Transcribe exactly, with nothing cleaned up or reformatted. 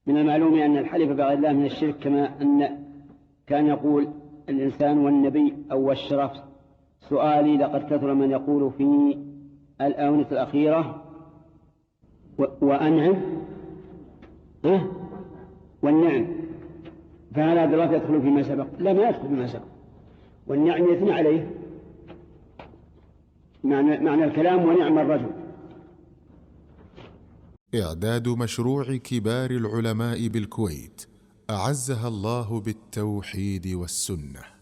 من المعلوم أن الحلف بغير الله من الشرك، كما أن كان يقول الإنسان والنبي أو الشرف. سؤالي: لقد كثر من يقول في الآونة الأخيرة وأنعم أه؟ والنعم، فهل هذا الله يدخل فيما سبق؟ لا، ما يدخل فيما سبق. والنعم يثنى عليه معنى, معنى الكلام ونعم الرجل. إعداد مشروع كبار العلماء بالكويت أعزها الله بالتوحيد والسنة.